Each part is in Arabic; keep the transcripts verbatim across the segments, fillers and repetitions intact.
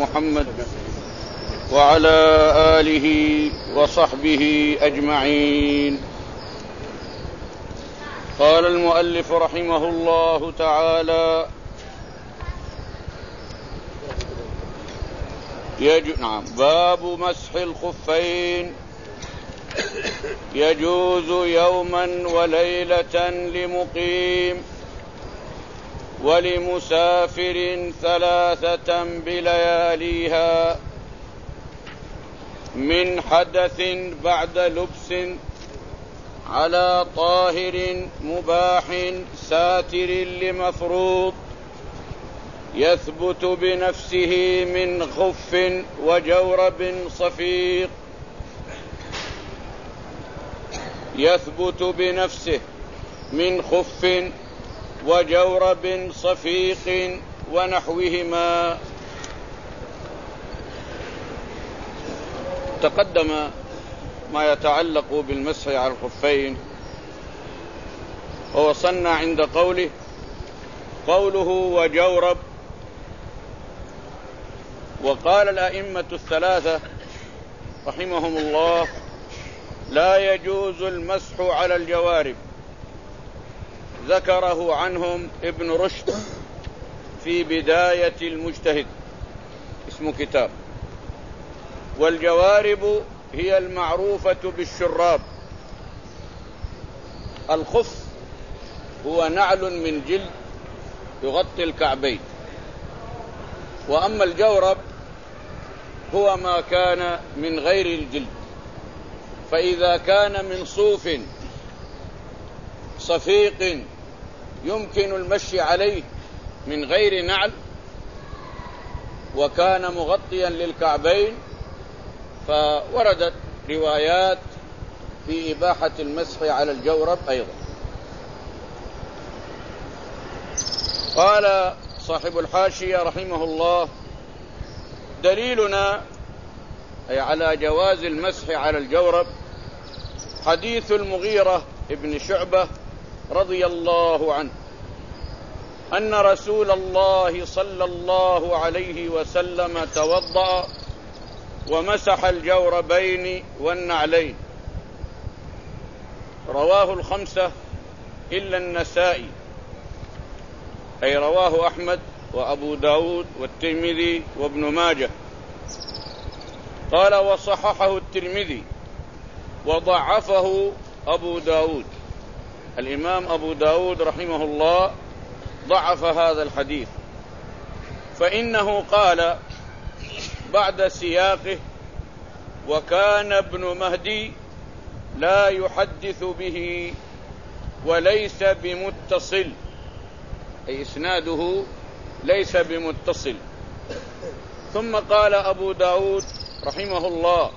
محمد وعلى آله وصحبه أجمعين. قال المؤلف رحمه الله تعالى: يج... نعم باب مسح الخفين. يجوز يوما وليلة لمقيم ولمسافر ثلاثة بلياليها من حدث بعد لبس على طاهر مباح ساتر لمفروض يثبت بنفسه من خف وجورب صفيق يثبت بنفسه من خف وجورب صفيق ونحوهما. تقدم ما يتعلق بالمسح على الخفين، ووصلنا عند قوله قوله وجورب. وقال الأئمة الثلاثة رحمهم الله: لا يجوز المسح على الجوارب. ذكره عنهم ابن رشد في بداية المجتهد، اسم كتاب. والجوارب هي المعروفة بالشراب. الخف هو نعل من جلد يغطي الكعبين، وأما الجورب هو ما كان من غير الجلد. فإذا كان من صوف صفيق يمكن المشي عليه من غير نعل وكان مغطيا للكعبين، فوردت روايات في إباحة المسح على الجورب أيضا. قال صاحب الحاشية رحمه الله: دليلنا أي على جواز المسح على الجورب حديث المغيرة ابن شعبة رضي الله عنه أن رسول الله صلى الله عليه وسلم توضأ ومسح الجوربين والنعلين. رواه الخمسة إلا النسائي، أي رواه أحمد وأبو داود والترمذي وابن ماجه. قال: وصححه الترمذي وضعفه أبو داود. الإمام أبو داود رحمه الله ضعف هذا الحديث، فإنه قال بعد سياقه: وكان ابن مهدي لا يحدث به وليس بمتصل، أي إسناده ليس بمتصل. ثم قال أبو داود رحمه الله: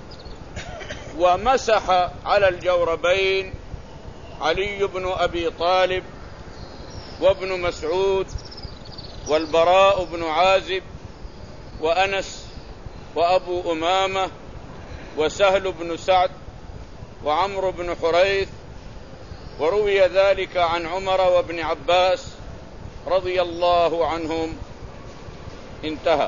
ومسح على الجوربين علي بن أبي طالب وابن مسعود والبراء بن عازب وأنس وأبو أمامة وسهل بن سعد وعمرو بن حريث، وروي ذلك عن عمر وابن عباس رضي الله عنهم. انتهى.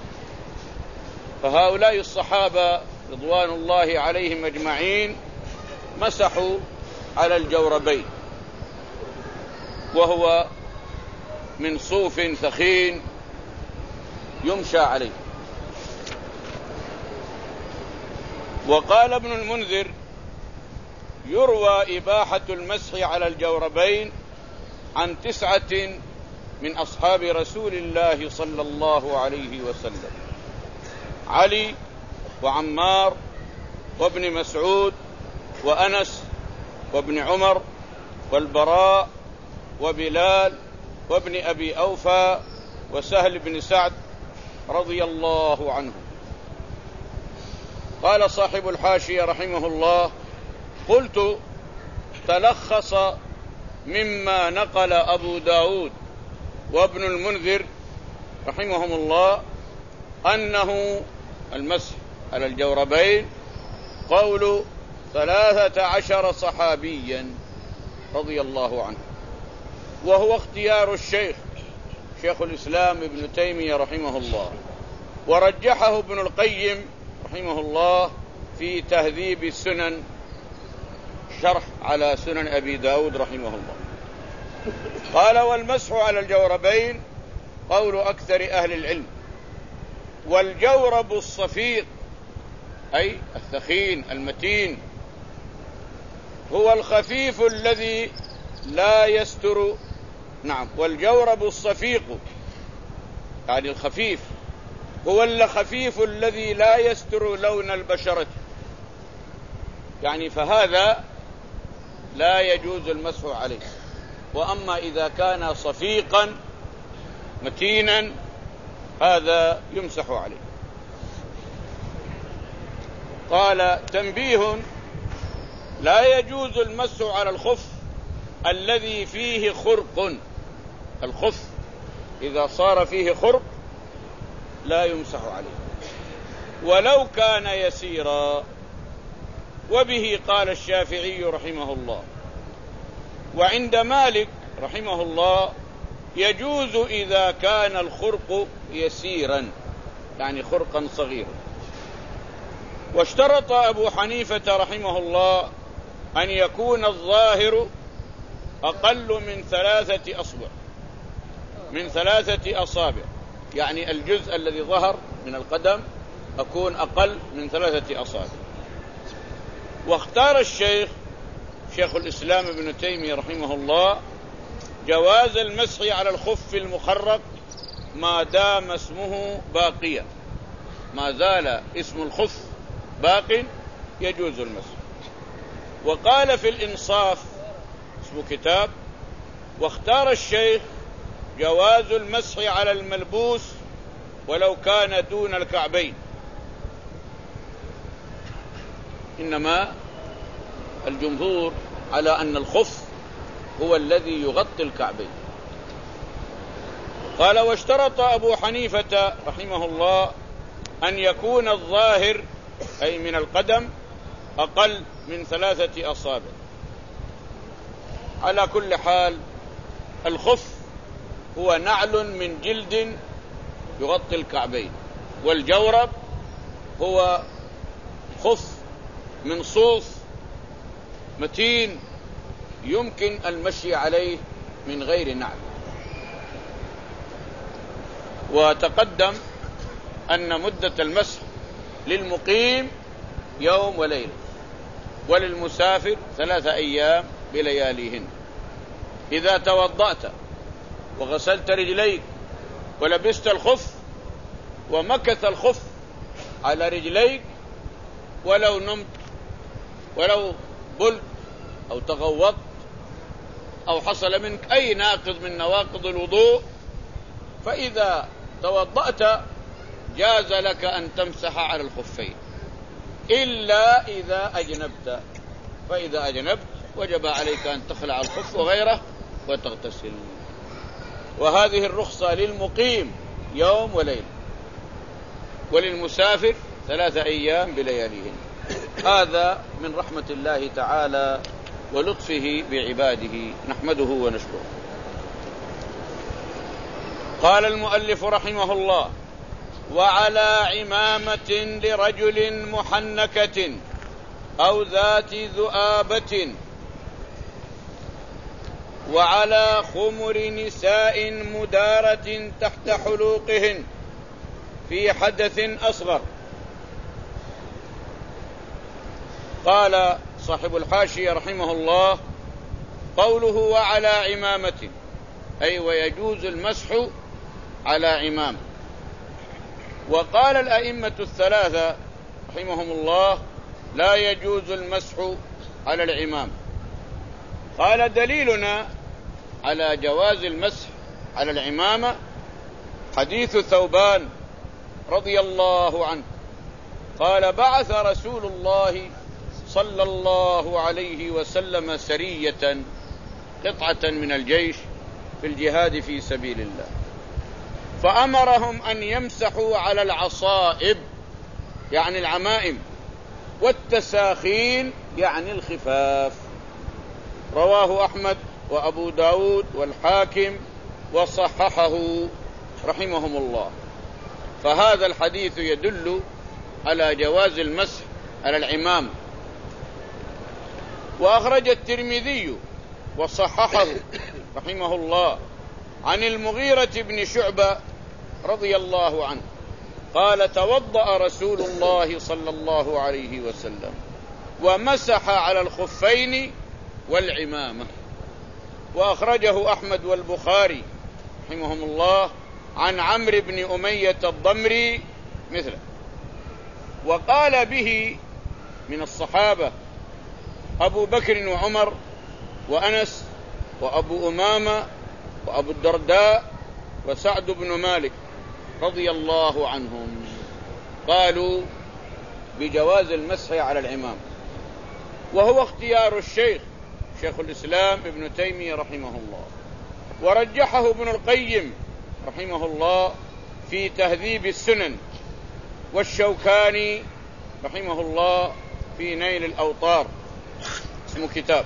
فهؤلاء الصحابة رضوان الله عليهم أجمعين مسحوا على الجوربين، وهو من صوف ثخين يمشى عليه. وقال ابن المنذر: يروى إباحة المسح على الجوربين عن تسعة من أصحاب رسول الله صلى الله عليه وسلم: علي وعمار وابن مسعود وأنس وابن عمر والبراء وبلال وابن أبي أوفى وسهل بن سعد رضي الله عنه. قال صاحب الحاشية رحمه الله: قلت: تلخص مما نقل أبو داود وابن المنذر رحمهم الله أنه المسح على الجوربين قول ثلاثة عشر صحابيا رضي الله عنه، وهو اختيار الشيخ شيخ الإسلام ابن تيمية رحمه الله، ورجحه ابن القيم رحمه الله في تهذيب السنن، شرح على سنن أبي داود رحمه الله. قال: والمسح على الجوربين قول أكثر أهل العلم. والجورب الصفيق أي الثخين المتين هو الخفيف الذي لا يستر. نعم، والجورب الصفيق يعني الخفيف هو الخفيف الذي لا يستر لون البشرة، يعني فهذا لا يجوز المسح عليه. وأما إذا كان صفيقا متينا هذا يمسح عليه. قال: تنبيه: لا يجوز المسح على الخف الذي فيه خرق. الخف إذا صار فيه خرق لا يمسح عليه ولو كان يسيرا. وبه قال الشافعي رحمه الله. وعند مالك رحمه الله يجوز إذا كان الخرق يسيرا يعني خرقا صغيرا. واشترط أبو حنيفة رحمه الله أن يكون الظاهر أقل من ثلاثة أصبع من ثلاثة أصابع، يعني الجزء الذي ظهر من القدم أكون أقل من ثلاثة أصابع. واختار الشيخ شيخ الإسلام ابن تيمية رحمه الله جواز المسح على الخف المخرق ما دام اسمه باقيا، ما زال اسم الخف باق يجوز المسح. وقال في الإنصاف اسم كتاب: واختار الشيخ جواز المسح على الملبوس ولو كان دون الكعبين. إنما الجمهور على أن الخف هو الذي يغطي الكعبين. قال: واشترط أبو حنيفة رحمه الله أن يكون الظاهر أي من القدم أقل من ثلاثة أصابع. على كل حال الخف هو نعل من جلد يغطي الكعبين، والجورب هو خف من صوف متين يمكن المشي عليه من غير نعل. وتقدم أن مدة المسح للمقيم يوم وليلة، وللمسافر ثلاثة أيام بلياليهن. إذا توضأت وغسلت رجليك ولبست الخف ومكث الخف على رجليك ولو نمت ولو بلت أو تغوطت أو حصل منك أي ناقض من نواقض الوضوء، فإذا توضأت جاز لك أن تمسح على الخفين إلا إذا أجنبت، فإذا أجنبت وجب عليك أن تخلع الخف وغيره وتغتسل. وهذه الرخصة للمقيم يوم وليلة، وللمسافر ثلاثة أيام بلياليهن. هذا من رحمة الله تعالى ولطفه بعباده، نحمده ونشكره. قال المؤلف رحمه الله: وعلى عمامة لرجل محنكة أو ذات ذؤابة، وعلى خمر نساء مدارة تحت حلوقهن في حدث أصغر. قال صاحب الحاشية رحمه الله: قوله وعلى عمامة أي ويجوز المسح على عمام. وقال الأئمة الثلاثة رحمهم الله: لا يجوز المسح على العمام. قال: دليلنا على جواز المسح على العمامة حديث ثوبان رضي الله عنه قال: بعث رسول الله صلى الله عليه وسلم سرية قطعة من الجيش في الجهاد في سبيل الله، فأمرهم أن يمسحوا على العصائب يعني العمائم، والتساخين يعني الخفاف. رواه أحمد وأبو داود والحاكم وصححه رحمهم الله. فهذا الحديث يدل على جواز المسح على العمامة. وأخرج الترمذي وصححه رحمه الله عن المغيرة بن شعبة رضي الله عنه قال: توضأ رسول الله صلى الله عليه وسلم ومسح على الخفين والعمامة. وأخرجه أحمد والبخاري رحمهم الله عن عمرو بن أمية الضمري مثله. وقال به من الصحابة أبو بكر وعمر وأنس وأبو أمامة وأبو الدرداء وسعد بن مالك رضي الله عنهم، قالوا بجواز المسح على العمام، وهو اختيار الشيخ شيخ الإسلام ابن تيمية رحمه الله، ورجحه ابن القيم رحمه الله في تهذيب السنن، والشوكاني رحمه الله في نيل الأوطار، اسمه كتاب.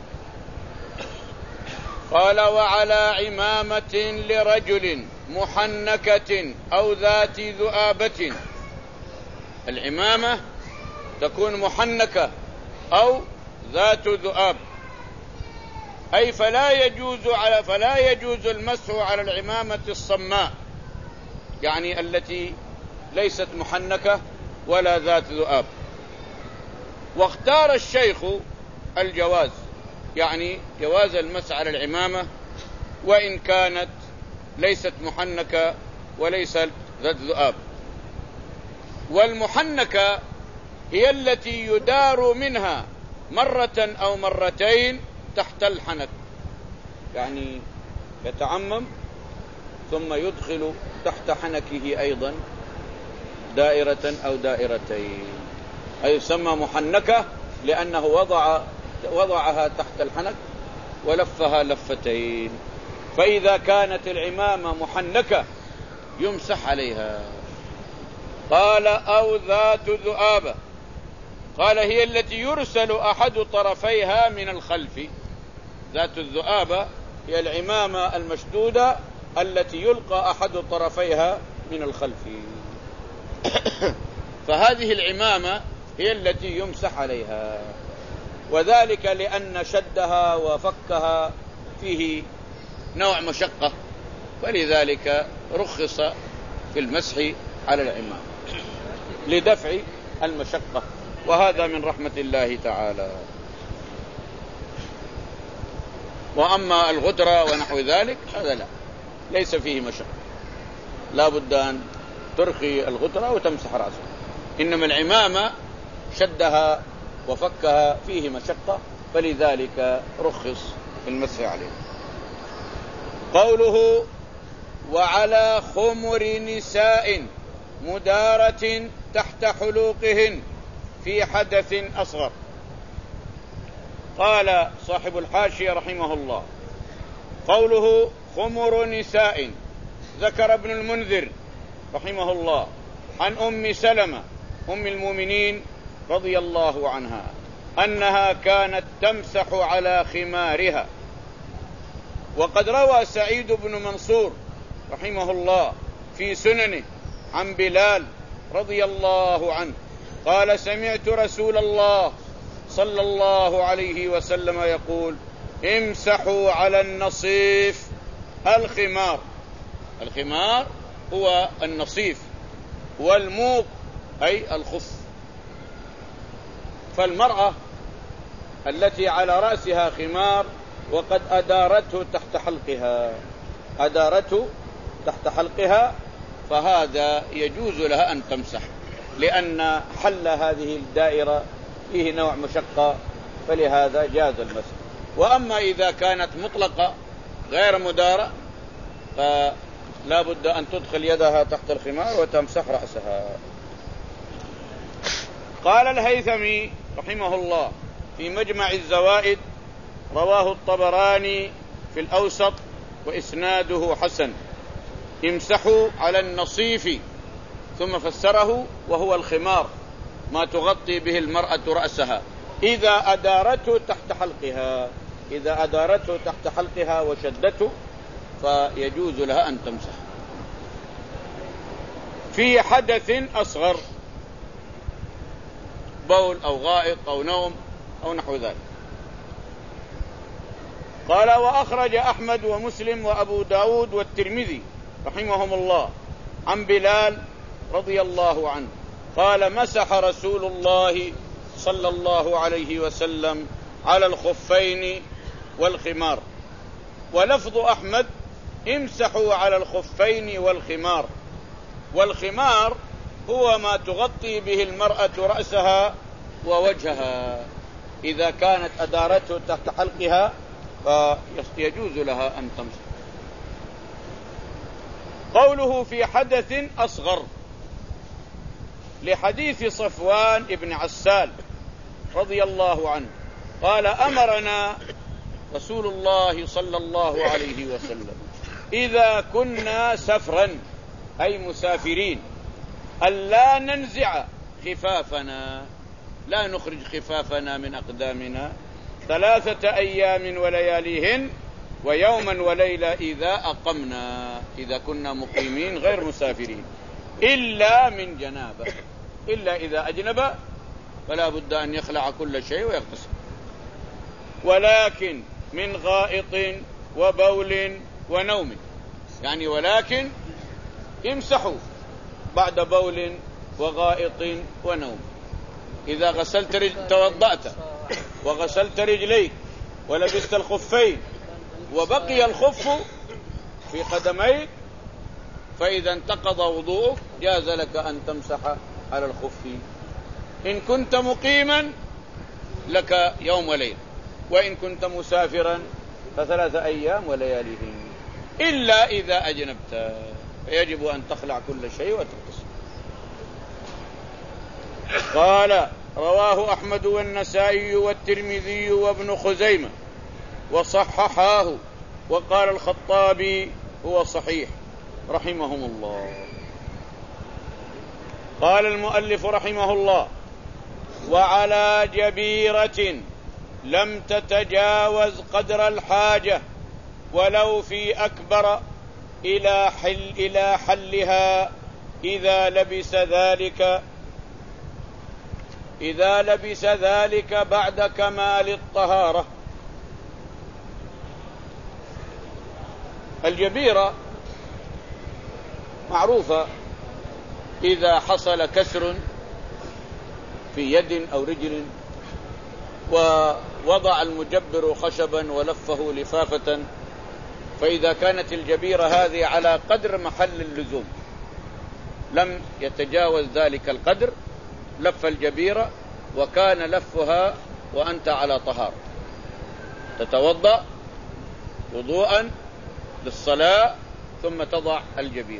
قال: وعلى عمامة لرجل محنكة أو ذات ذؤابة. العمامة تكون محنكة أو ذات ذؤاب، أي فلا يجوز على فلا يجوز المسح على العمامة الصماء، يعني التي ليست محنكة ولا ذات ذؤاب. واختار الشيخ الجواز، يعني جواز المسح على العمامة وإن كانت ليست محنكة وليست ذات ذؤاب. والمحنكة هي التي يدار منها مرة أو مرتين تحت الحنك، يعني يتعمم ثم يدخل تحت حنكه أيضا دائرة أو دائرتين، أي يسمى محنكة لأنه وضع وضعها تحت الحنك ولفها لفتين. فإذا كانت العمامة محنكة يمسح عليها. قال: أو ذات ذؤابة. قال: هي التي يرسل أحد طرفيها من الخلف. ذات الذؤابة هي العمامة المشدودة التي يلقى أحد طرفيها من الخلف. فهذه العمامة هي التي يمسح عليها، وذلك لأن شدها وفكها فيه نوع مشقة، فلذلك رخص في المسح على العمامة لدفع المشقة، وهذا من رحمة الله تعالى. وأما الغترة ونحو ذلك هذا لا، ليس فيه مشقة، لا بد أن ترخي الغترة وتمسح رأسها. إنما العمامة شدها وفكها فيه مشقة، فلذلك رخص في المسح عليه. قوله: وعلى خمر نساء مدارة تحت حلوقهن في حدث أصغر. قال صاحب الحاشية رحمه الله: قوله خمر نساء، ذكر ابن المنذر رحمه الله عن أم سلمة أم المؤمنين رضي الله عنها أنها كانت تمسح على خمارها. وقد روى سعيد بن منصور رحمه الله في سننه عن بلال رضي الله عنه قال: سمعت رسول الله صلى الله عليه وسلم يقول: امسحوا على النصيف الخمار. الخمار هو النصيف، والموق أي الخف. فالمرأة التي على رأسها خمار وقد أدارته تحت حلقها أدارته تحت حلقها فهذا يجوز لها أن تمسح، لأن حل هذه الدائرة فيه نوع مشقة، فلهذا جاز المسح. وأما إذا كانت مطلقة غير مدارة فلا بد أن تدخل يدها تحت الخمار وتمسح رأسها. قال الهيثمي رحمه الله في مجمع الزوائد: رواه الطبراني في الأوسط وإسناده حسن: امسحوا على النصيف، ثم فسره وهو الخمار ما تغطي به المرأة رأسها إذا أدارته تحت حلقها. إذا أدارته تحت حلقها وشدته فيجوز لها أن تمسح. في حدث أصغر، بول أو غائط أو نوم أو نحو ذلك. قال: وأخرج أحمد ومسلم وأبو داود والترمذي رحمهم الله عن بلال رضي الله عنه قال: مسح رسول الله صلى الله عليه وسلم على الخفين والخمار. ولفظ أحمد: امسحوا على الخفين والخمار. والخمار هو ما تغطي به المرأة رأسها ووجهها، إذا كانت أدارته تحت حلقها فيجوز لها أن تمسح. قوله في حدث أصغر لحديث صفوان بن عسال رضي الله عنه قال: أمرنا رسول الله صلى الله عليه وسلم إذا كنا سفرا، أي مسافرين، ألا ننزع خفافنا، لا نخرج خفافنا من أقدامنا ثلاثة أيام ولياليهن ويوما وليلة إذا أقمنا، إذا كنا مقيمين غير مسافرين، إلا من جنابة، إلا إذا أجنب فلا بد أن يخلع كل شيء ويغتسل. ولكن من غائط وبول ونوم، يعني ولكن امسحوا بعد بول وغائط ونوم. إذا غسلت رجل توضأت وغسلت رجليك ولبست الخفين وبقي الخف في قدميك، فإذا انتقض وضوءك جاز لك أن تمسح على الخف. إن كنت مقيما لك يوم وليلة، وإن كنت مسافرا فثلاثة أيام ولياليهن، إلا إذا أجنبت فيجب أن تخلع كل شيء وتغتسل. قال: رواه أحمد والنسائي والترمذي وابن خزيمة وصححاه، وقال الخطابي هو صحيح رحمهم الله. قال المؤلف رحمه الله: وعلى جبيرة لم تتجاوز قدر الحاجة ولو في أكبر إلى حل إلى حلها إذا لبس ذلك إذا لبس ذلك بعد كمال الطهارة. الجبيرة معروفة، إذا حصل كسر في يد أو رجل ووضع المجبر خشبا ولفه لفافة، فإذا كانت الجبيرة هذه على قدر محل اللزوم لم يتجاوز ذلك القدر، لف الجبيرة وكان لفها وأنت على طهارة، تتوضأ وضوءا للصلاة ثم تضع الجبيرة.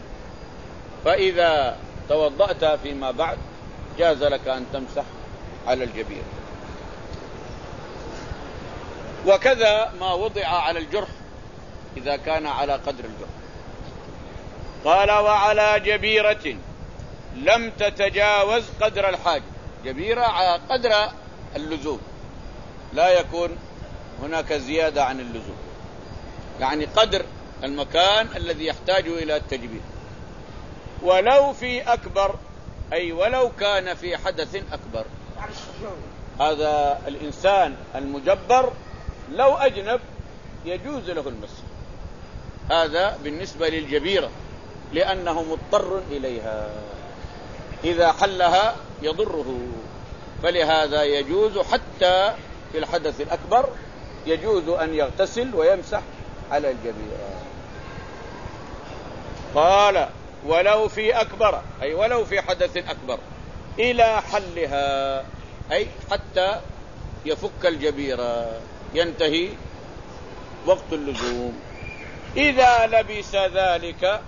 فإذا توضأت فيما بعد جاز لك أن تمسح على الجبيرة. وكذا ما وضع على الجرح إذا كان على قدر الجرح. قال: وعلى جبيرة لم تتجاوز قدر الحاجة، جبيرة على قدر اللزوم، لا يكون هناك زيادة عن اللزوم، يعني قدر المكان الذي يحتاج إلى التجبير. ولو في أكبر، أي ولو كان في حدث أكبر، هذا الإنسان المجبر لو أجنب يجوز له المسح، هذا بالنسبة للجبيرة لأنه مضطر إليها، إذا حلها يضره، فلهذا يجوز حتى في الحدث الأكبر يجوز أن يغتسل ويمسح على الجبيرة. قال: ولو في أكبر، أي ولو في حدث أكبر إلى حلها، أي حتى يفك الجبيرة ينتهي وقت اللزوم. إذا لبس ذلك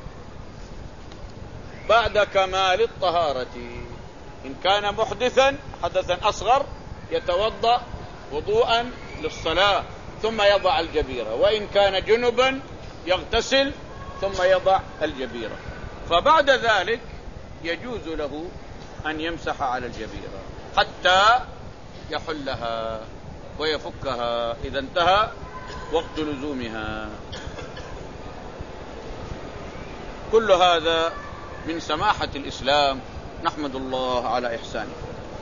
بعد كمال الطهارة، إن كان محدثا حدثا أصغر يتوضأ وضوءا للصلاة ثم يضع الجبيرة، وإن كان جنبا يغتسل ثم يضع الجبيرة، فبعد ذلك يجوز له أن يمسح على الجبيرة حتى يحلها ويفكها إذا انتهى وقت لزومها. كل هذا من سماحة الإسلام، نحمد الله على إحسانه.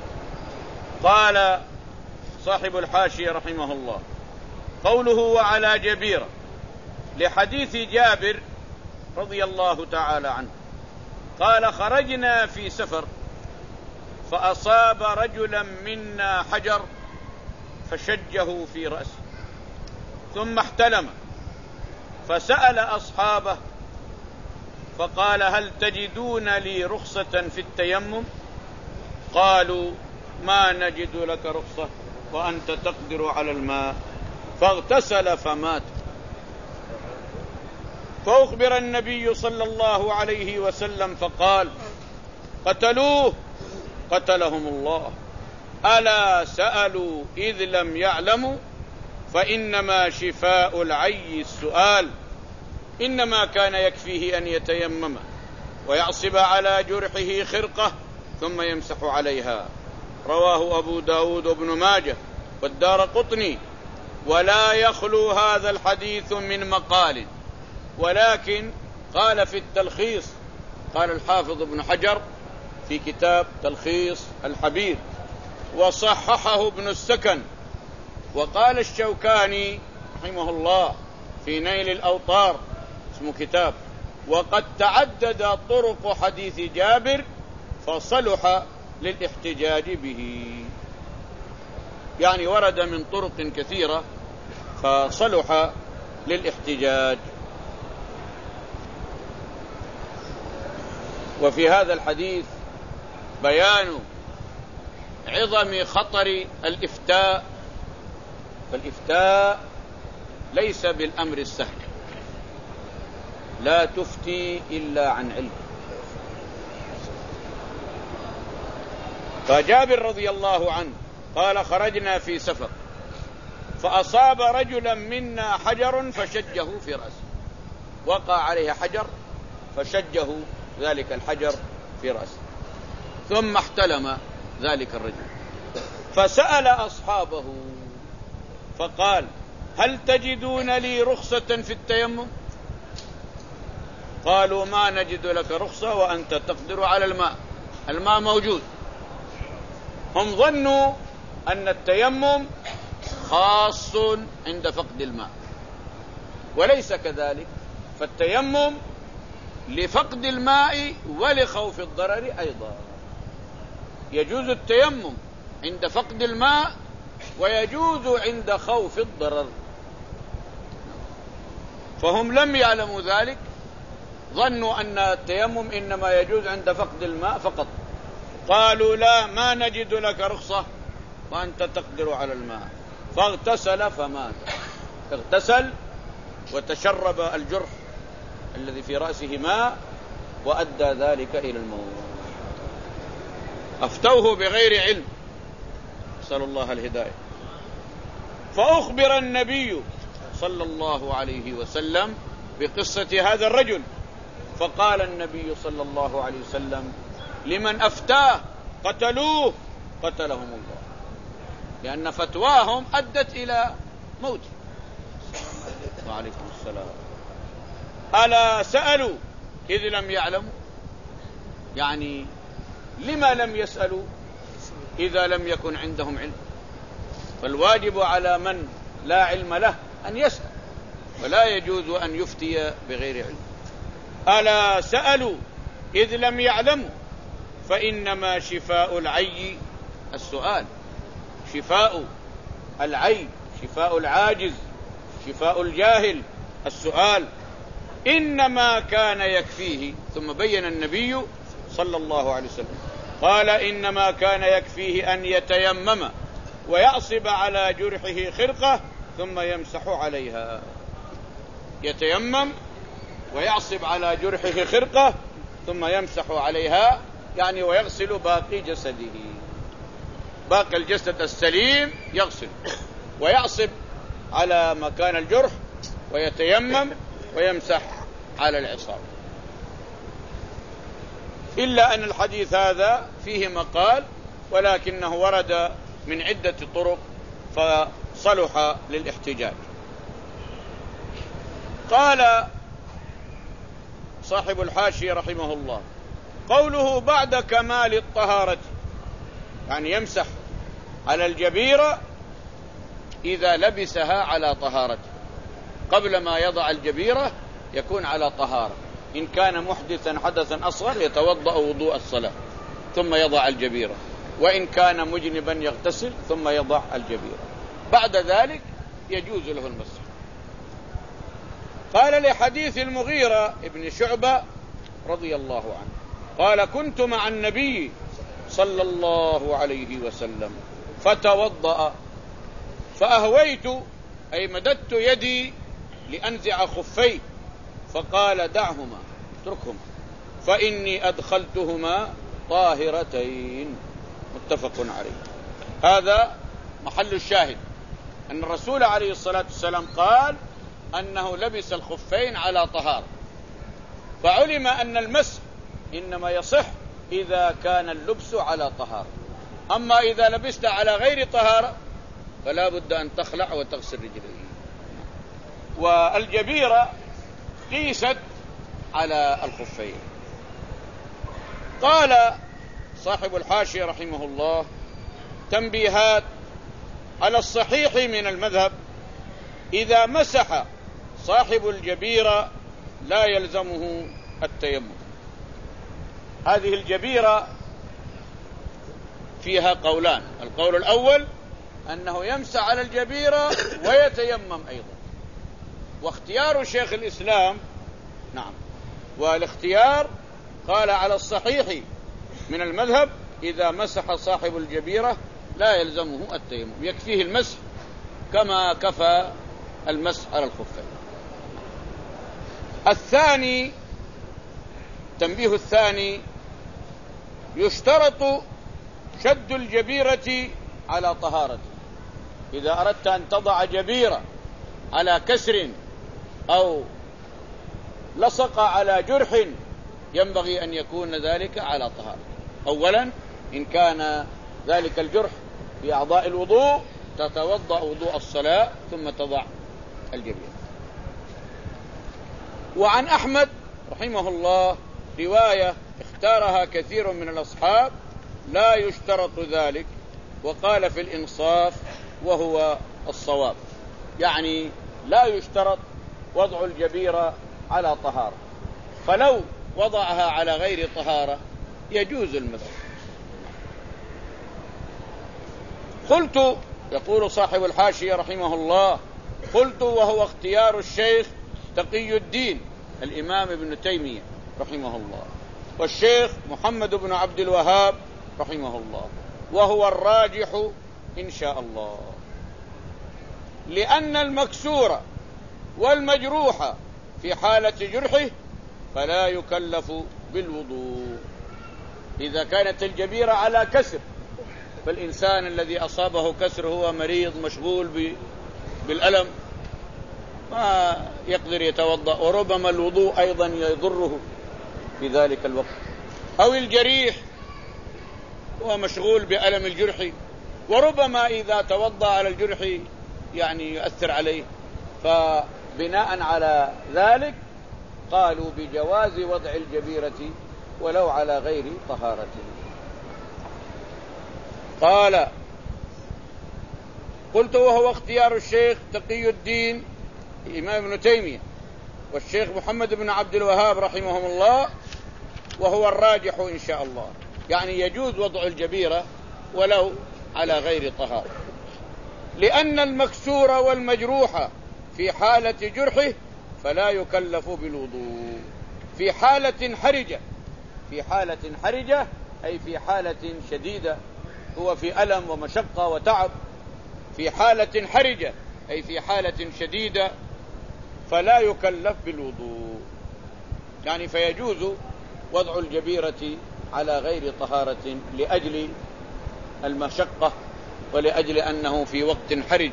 قال صاحب الحاشية رحمه الله: قوله وعلى جبيرة لحديث جابر رضي الله تعالى عنه قال: خرجنا في سفر فأصاب رجلا منا حجر فشجه في رأسه، ثم احتلم فسأل أصحابه فقال: هل تجدون لي رخصة في التيمم؟ قالوا: ما نجد لك رخصة وأنت تقدر على الماء. فاغتسل فمات. فأخبر النبي صلى الله عليه وسلم فقال: قتلوه قتلهم الله. ألا سألوا إذ لم يعلموا؟ فإنما شفاء العي السؤال. إنما كان يكفيه أن يتيمم ويعصب على جرحه خرقة ثم يمسح عليها. رواه أبو داود وابن ماجه والدارقطني. ولا يخلو هذا الحديث من مقال، ولكن قال في التلخيص، قال الحافظ ابن حجر في كتاب تلخيص الحبير، وصححه ابن السكن. وقال الشوكاني رحمه الله في نيل الأوطار، اسمه كتاب: وقد تعدد طرق حديث جابر فصلح للاحتجاج به. يعني ورد من طرق كثيرة فصلح للاحتجاج. وفي هذا الحديث بيان عظم خطر الإفتاء، فالإفتاء ليس بالأمر السهل، لا تفتي إلا عن علم. فجابر رضي الله عنه قال: خرجنا في سفر فأصاب رجلا منا حجر فشجه في رأسه، وقع عليه حجر فشجه ذلك الحجر في رأسه، ثم احتلم ذلك الرجل فسأل أصحابه فقال: هل تجدون لي رخصة في التيمم؟ قالوا: ما نجد لك رخصة وأنت تقدر على الماء، الماء موجود. هم ظنوا أن التيمم خاص عند فقد الماء، وليس كذلك، فالتيمم لفقد الماء ولخوف الضرر أيضا. يجوز التيمم عند فقد الماء ويجوز عند خوف الضرر، فهم لم يعلموا ذلك، ظنوا أن التيمم إنما يجوز عند فقد الماء فقط. قالوا: لا، ما نجد لك رخصة وأنت تقدر على الماء. فاغتسل فمات. اغتسل وتشرب الجرح الذي في رأسه ماء وأدى ذلك إلى الموت. أفتوه بغير علم، نسأل الله الهداية. فأخبر النبي صلى الله عليه وسلم بقصة هذا الرجل، فقال النبي صلى الله عليه وسلم: لمن أفتاه قتلوه قتلهم الله، لأن فتواهم أدت إلى موته. وعليكم السلام. ألا سألوا إذ لم يعلموا؟ يعني لما لم يسألوا إذا لم يكن عندهم علم؟ فالواجب على من لا علم له أن يسأل، ولا يجوز أن يفتي بغير علم. ألا سألوا إذ لم يعلموا؟ فإنما شفاء العي السؤال، شفاء العي، شفاء العاجز، شفاء الجاهل السؤال. إنما كان يكفيه، ثم بين النبي صلى الله عليه وسلم قال: إنما كان يكفيه أن يتيمم ويعصب على جرحه خرقة ثم يمسح عليها. يتيمم ويعصب على جرحه خرقة ثم يمسح عليها، يعني ويغسل باقي جسده، باقي الجسد السليم يغسل ويعصب على مكان الجرح ويتيمم ويمسح على العصابة. إلا أن الحديث هذا فيه مقال، ولكنه ورد من عدة طرق فصلح للاحتجاج. قال صاحب الحاشية رحمه الله: قوله بعد كمال الطهارة، يعني يمسح على الجبيرة إذا لبسها على طهارته. قبل ما يضع الجبيرة يكون على طهارة. إن كان محدثا حدثا أصغر يتوضأ وضوء الصلاة ثم يضع الجبيرة، وإن كان مجنبا يغتسل ثم يضع الجبيرة. بعد ذلك يجوز له المسح. قال لحديث المغيرة ابن شعبة رضي الله عنه قال: كنت مع النبي صلى الله عليه وسلم فتوضأ فأهويت، أي مددت يدي لأنزع خفي، فقال: دعهما، اتركهما، فإني أدخلتهما طاهرتين. متفق عليه. هذا محل الشاهد، أن الرسول عليه الصلاة والسلام قال أنه لبس الخفين على طهارة، فعلم أن المسح إنما يصح إذا كان اللبس على طهارة. أما إذا لبست على غير طهارة فلا بد أن تخلع وتغسل رجليه. والجبيرة قيست على الخفين. قال صاحب الحاشية رحمه الله: تنبيهات على الصحيح من المذهب: إذا مسح صاحب الجبيرة لا يلزمه التيمم. هذه الجبيرة فيها قولان: القول الأول أنه يمسح على الجبيرة ويتيمم أيضا، واختيار شيخ الإسلام نعم والاختيار قال على الصحيح من المذهب: إذا مسح صاحب الجبيرة لا يلزمه التيمم، يكفيه المسح كما كفى المسح على الخفين. الثاني، تنبيه الثاني: يشترط شد الجبيرة على طهارة. إذا أردت أن تضع جبيرة على كسر أو لصق على جرح ينبغي أن يكون ذلك على طهارة. أولا، إن كان ذلك الجرح في أعضاء الوضوء تتوضأ وضوء الصلاة ثم تضع الجبيرة. وعن أحمد رحمه الله رواية اختارها كثير من الأصحاب لا يشترط ذلك، وقال في الإنصاف وهو الصواب، يعني لا يشترط وضع الجبيرة على طهارة، فلو وضعها على غير طهارة يجوز المسح. قلت، يقول صاحب الحاشية رحمه الله: قلت وهو اختيار الشيخ تقي الدين الإمام ابن تيمية رحمه الله، والشيخ محمد بن عبد الوهاب رحمه الله، وهو الراجح إن شاء الله، لأن المكسور والمجروح في حالة جرحه فلا يكلف بالوضوء. إذا كانت الجبيرة على كسر، فالإنسان الذي أصابه كسر هو مريض مشغول بالألم ما يقدر يتوضأ، وربما الوضوء أيضا يضره في ذلك الوقت، أو الجريح هو مشغول بألم الجرح، وربما إذا توضأ على الجرح يعني يؤثر عليه، فبناء على ذلك قالوا بجواز وضع الجبيرة ولو على غير طهارة. قال: قلت وهو اختيار الشيخ تقي الدين الإمام ابن تيمية والشيخ محمد بن عبد الوهاب رحمهم الله، وهو الراجح إن شاء الله، يعني يجوز وضع الجبيرة ولو على غير طهارة، لأن المكسور والمجروح في حالة جرحه فلا يكلف بالوضوء. في حالة حرجة، في حالة حرجة أي في حالة شديدة، هو في ألم ومشقة وتعب، في حالة حرجة أي في حالة شديدة فلا يكلف بالوضوء، يعني فيجوز وضع الجبيرة على غير طهارة لأجل المشقة ولأجل أنه في وقت حرج.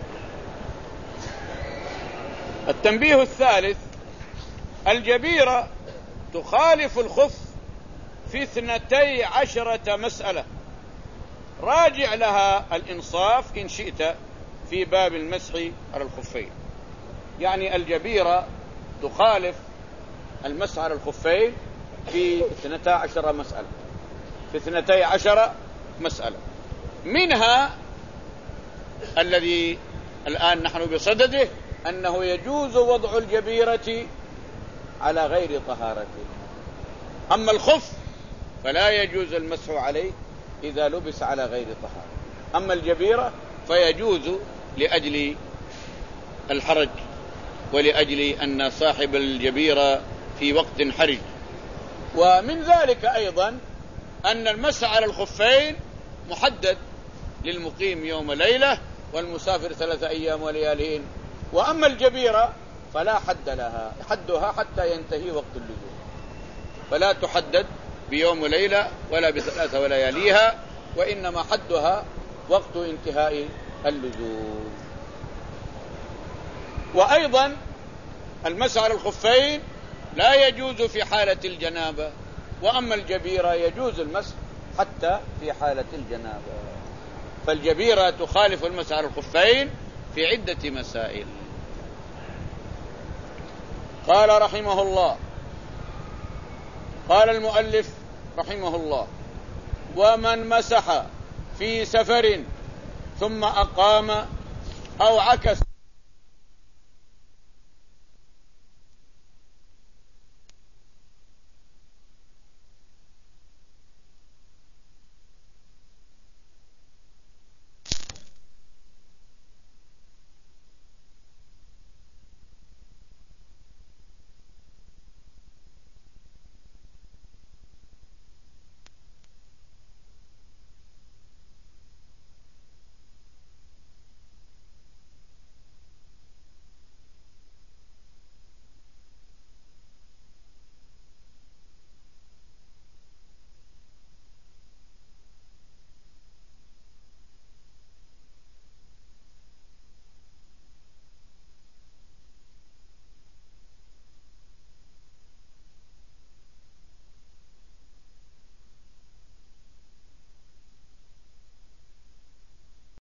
التنبيه الثالث: الجبيرة تخالف الخف في اثنتي عشرة مسألة، راجع لها الإنصاف إن شئت في باب المسح على الخفين. يعني الجبيرة تخالف المسح على الخفين في اثنتا عشر مسألة في اثنتي عشر مسألة، منها الذي الآن نحن بصدده أنه يجوز وضع الجبيرة على غير طهارته. أما الخف فلا يجوز المسح عليه إذا لبس على غير طهارة، أما الجبيرة فيجوز لأجل الحرج ولأجل أن صاحب الجبيرة في وقت حرج. ومن ذلك أيضا أن المسح على الخفين محدد للمقيم يوم ليلة والمسافر ثلاثة أيام وليالين، وأما الجبيرة فلا حد لها، حدها حتى ينتهي وقت اللزوم، فلا تحدد بيوم وليلة ولا بثلاثة ولياليها، وإنما حدها وقت انتهاء اللزوم. وأيضا المسح على الخفين لا يجوز في حالة الجنابة، وأما الجبيرة يجوز المسح حتى في حالة الجنابة. فالجبيرة تخالف المسح على الخفين في عدة مسائل. قال رحمه الله، قال المؤلف رحمه الله: ومن مسح في سفر ثم أقام أو عكس